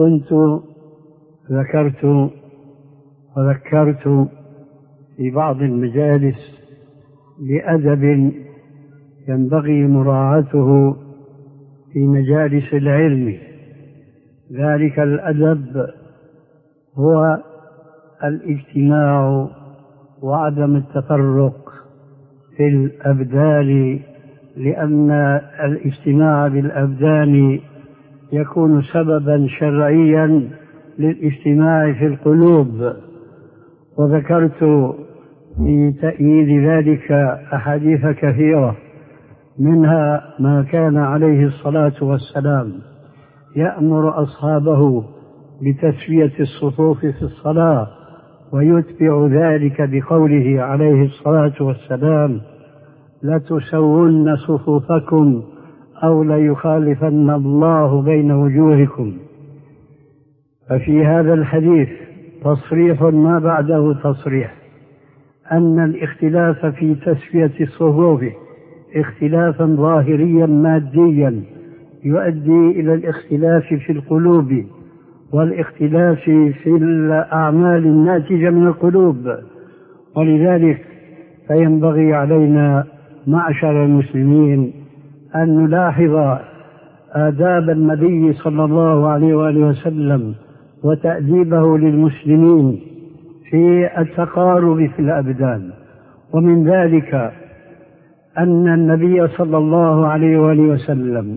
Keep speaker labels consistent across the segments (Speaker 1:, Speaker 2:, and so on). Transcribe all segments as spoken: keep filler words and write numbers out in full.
Speaker 1: كنت ذكرت وذكرت في بعض المجالس بأدب ينبغي مراعاته في مجالس العلم. ذلك الأدب هو الاجتماع وعدم التفرق في الأبدان، لأن الاجتماع بالأبدان يكون سببا شرعيا للاجتماع في القلوب. وذكرت في تأييد ذلك أحاديث كثيرة، منها ما كان عليه الصلاة والسلام يأمر أصحابه بتسوية الصفوف في الصلاة، ويتبع ذلك بقوله عليه الصلاة والسلام: لتسون صفوفكم أو ليخالفن الله بين وجوهكم. ففي هذا الحديث تصريح ما بعده تصريح أن الاختلاف في تسوية الصفوف اختلافا ظاهريا ماديا يؤدي إلى الاختلاف في القلوب والاختلاف في الأعمال الناتجة من القلوب. ولذلك فينبغي علينا معشر المسلمين أن نلاحظ آداب النبي صلى الله عليه وآله وسلم وتأديبه للمسلمين في التقارب في الأبدان. ومن ذلك أن النبي صلى الله عليه وآله وسلم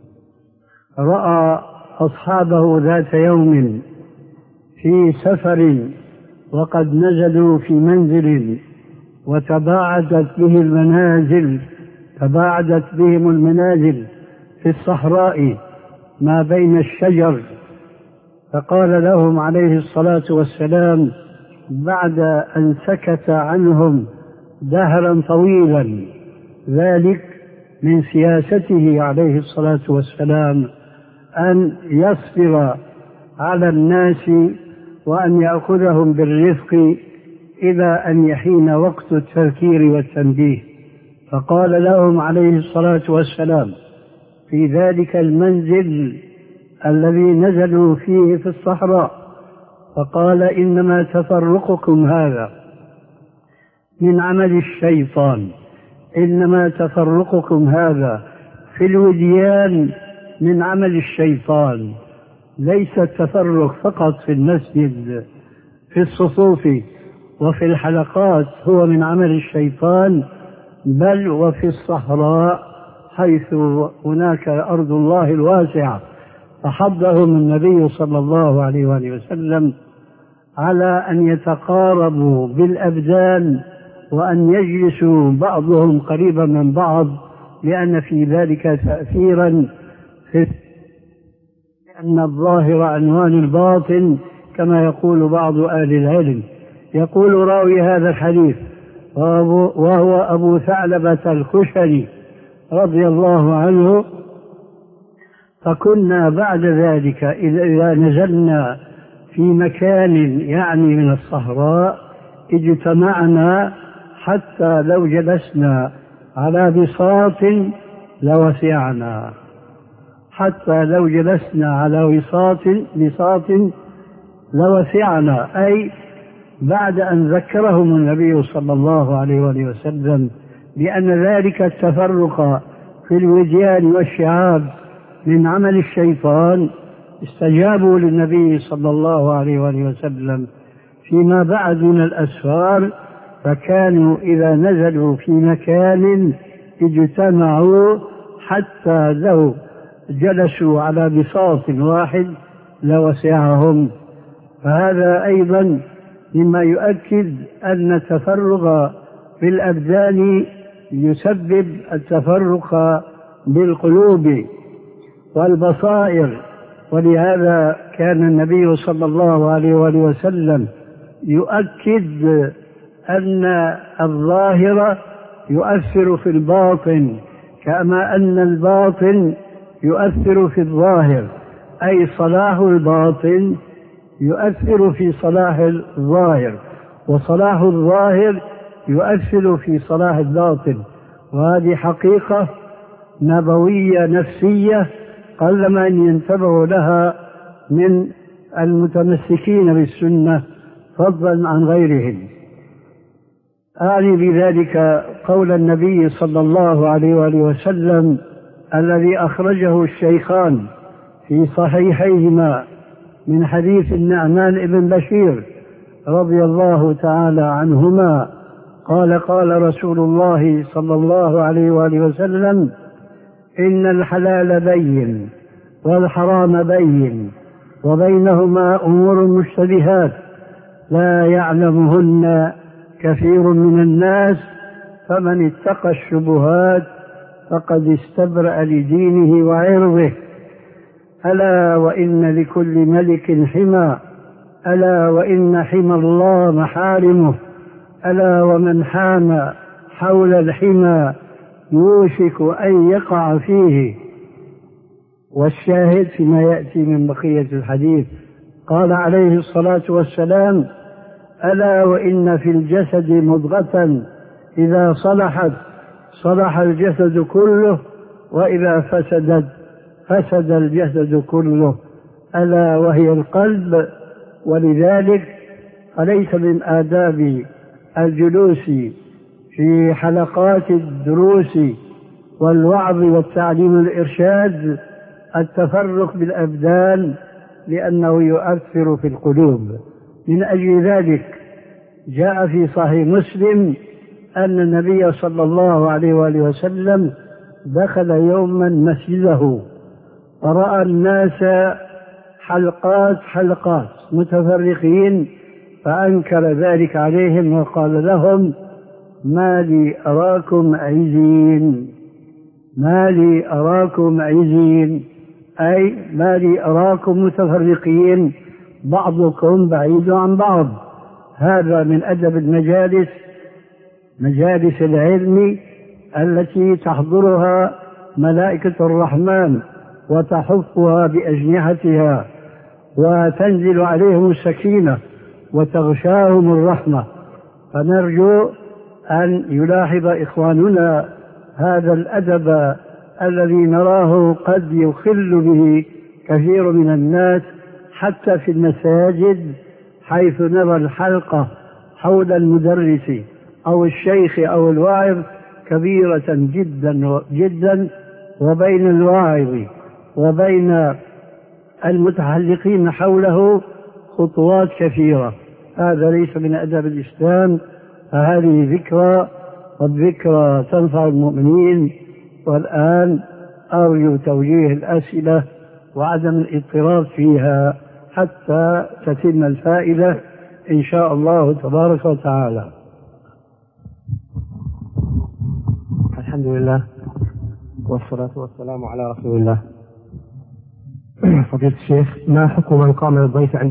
Speaker 1: رأى أصحابه ذات يوم في سفر وقد نزلوا في منزل وتباعدت به المنازل تباعدت بهم المنازل في الصحراء ما بين الشجر، فقال لهم عليه الصلاة والسلام بعد أن سكت عنهم دهرا طويلا، ذلك من سياسته عليه الصلاة والسلام أن يصبر على الناس وأن يأخذهم بالرفق إلى أن يحين وقت التذكير والتنبيه. فقال لهم عليه الصلاة والسلام في ذلك المنزل الذي نزلوا فيه في الصحراء، فقال: إنما تفرقكم هذا من عمل الشيطان، إنما تفرقكم هذا في الوديان من عمل الشيطان. ليس التفرق فقط في المسجد في الصفوف وفي الحلقات هو من عمل الشيطان، بل وفي الصحراء حيث هناك أرض الله الواسعة. فحضهم النبي صلى الله عليه وآله وسلم على أن يتقاربوا بالأبدان وأن يجلسوا بعضهم قريبا من بعض، لأن في ذلك تأثيرا في أن الظاهر عنوان الباطن كما يقول بعض أهل العلم. يقول راوي هذا الحديث وهو أبو ثعلبة الخشني رضي الله عنه: فكنا بعد ذلك إذا نزلنا في مكان يعني من الصحراء اجتمعنا حتى لو جلسنا على بساط لوسعنا، حتى لو جلسنا على وساط بساط لوسعنا، أي بعد أن ذكرهم النبي صلى الله عليه وآله وسلم بأن ذلك التفرق في الوديان والشعاب من عمل الشيطان، استجابوا للنبي صلى الله عليه وآله وسلم فيما بعد من الأسفار، فكانوا إذا نزلوا في مكان اجتمعوا حتى لو جلسوا على بساط واحد لوسعهم. فهذا أيضا مما يؤكد أن التفرق في الأبدان يسبب التفرق بالقلوب والبصائر. ولهذا كان النبي صلى الله عليه وآله وسلم يؤكد أن الظاهر يؤثر في الباطن كما أن الباطن يؤثر في الظاهر، أي صلاح الباطن يؤثر في صلاح الظاهر، وصلاح الظاهر يؤثر في صلاح الباطن. وهذه حقيقة نبوية نفسية قلما أن ينتبه لها من المتمسكين بالسنة فضلا عن غيرهم. أعني بذلك قول النبي صلى الله عليه وآله وسلم الذي أخرجه الشيخان في صحيحيهما من حديث النعمان بن بشير رضي الله تعالى عنهما قال قال رسول الله صلى الله عليه وآله وسلم: إن الحلال بين والحرام بين وبينهما أمور مشتبهات لا يعلمهن كثير من الناس، فمن اتقى الشبهات فقد استبرأ لدينه وعرضه. ألا وإن لكل ملك حمى، ألا وإن حمى الله محارمه، ألا ومن حام حول الحمى يوشك أن يقع فيه. والشاهد فيما يأتي من بقية الحديث قال عليه الصلاة والسلام: ألا وإن في الجسد مضغة إذا صلحت صلح الجسد كله وإذا فسدت فسد الجسد كله، ألا وهي القلب. ولذلك فليس من آداب الجلوس في حلقات الدروس والوعظ والتعليم والإرشاد التفرق بالأبدان، لأنه يؤثر في القلوب. من أجل ذلك جاء في صحيح مسلم أن النبي صلى الله عليه وآله وسلم دخل يوما مسجده فرأى الناس حلقات حلقات متفرقين، فأنكر ذلك عليهم وقال لهم: ما لي أراكم عزين، ما لي أراكم عزين، أي ما لي أراكم متفرقين بعضكم بعيد عن بعض. هذا من أدب المجالس، مجالس العلم التي تحضرها ملائكة الرحمن وتحفها بأجنحتها وتنزل عليهم السكينة وتغشاهم الرحمة. فنرجو أن يلاحظ إخواننا هذا الأدب الذي نراه قد يخل به كثير من الناس حتى في المساجد، حيث نرى الحلقة حول المدرس أو الشيخ أو الواعظ كبيرة جدا جدا، وبين الواعظ وبين المتحلقين حوله خطوات كثيرة. هذا ليس من أدب الإسلام، فهذه ذكرى، والذكرى تنفع المؤمنين. والآن أرجو توجيه الأسئلة وعدم الاضطراب فيها حتى تتم الفائدة إن شاء الله تبارك وتعالى.
Speaker 2: الحمد لله والصلاة والسلام على رسول الله. فضيلة الشيخ، ما حكم من قام للضيف عند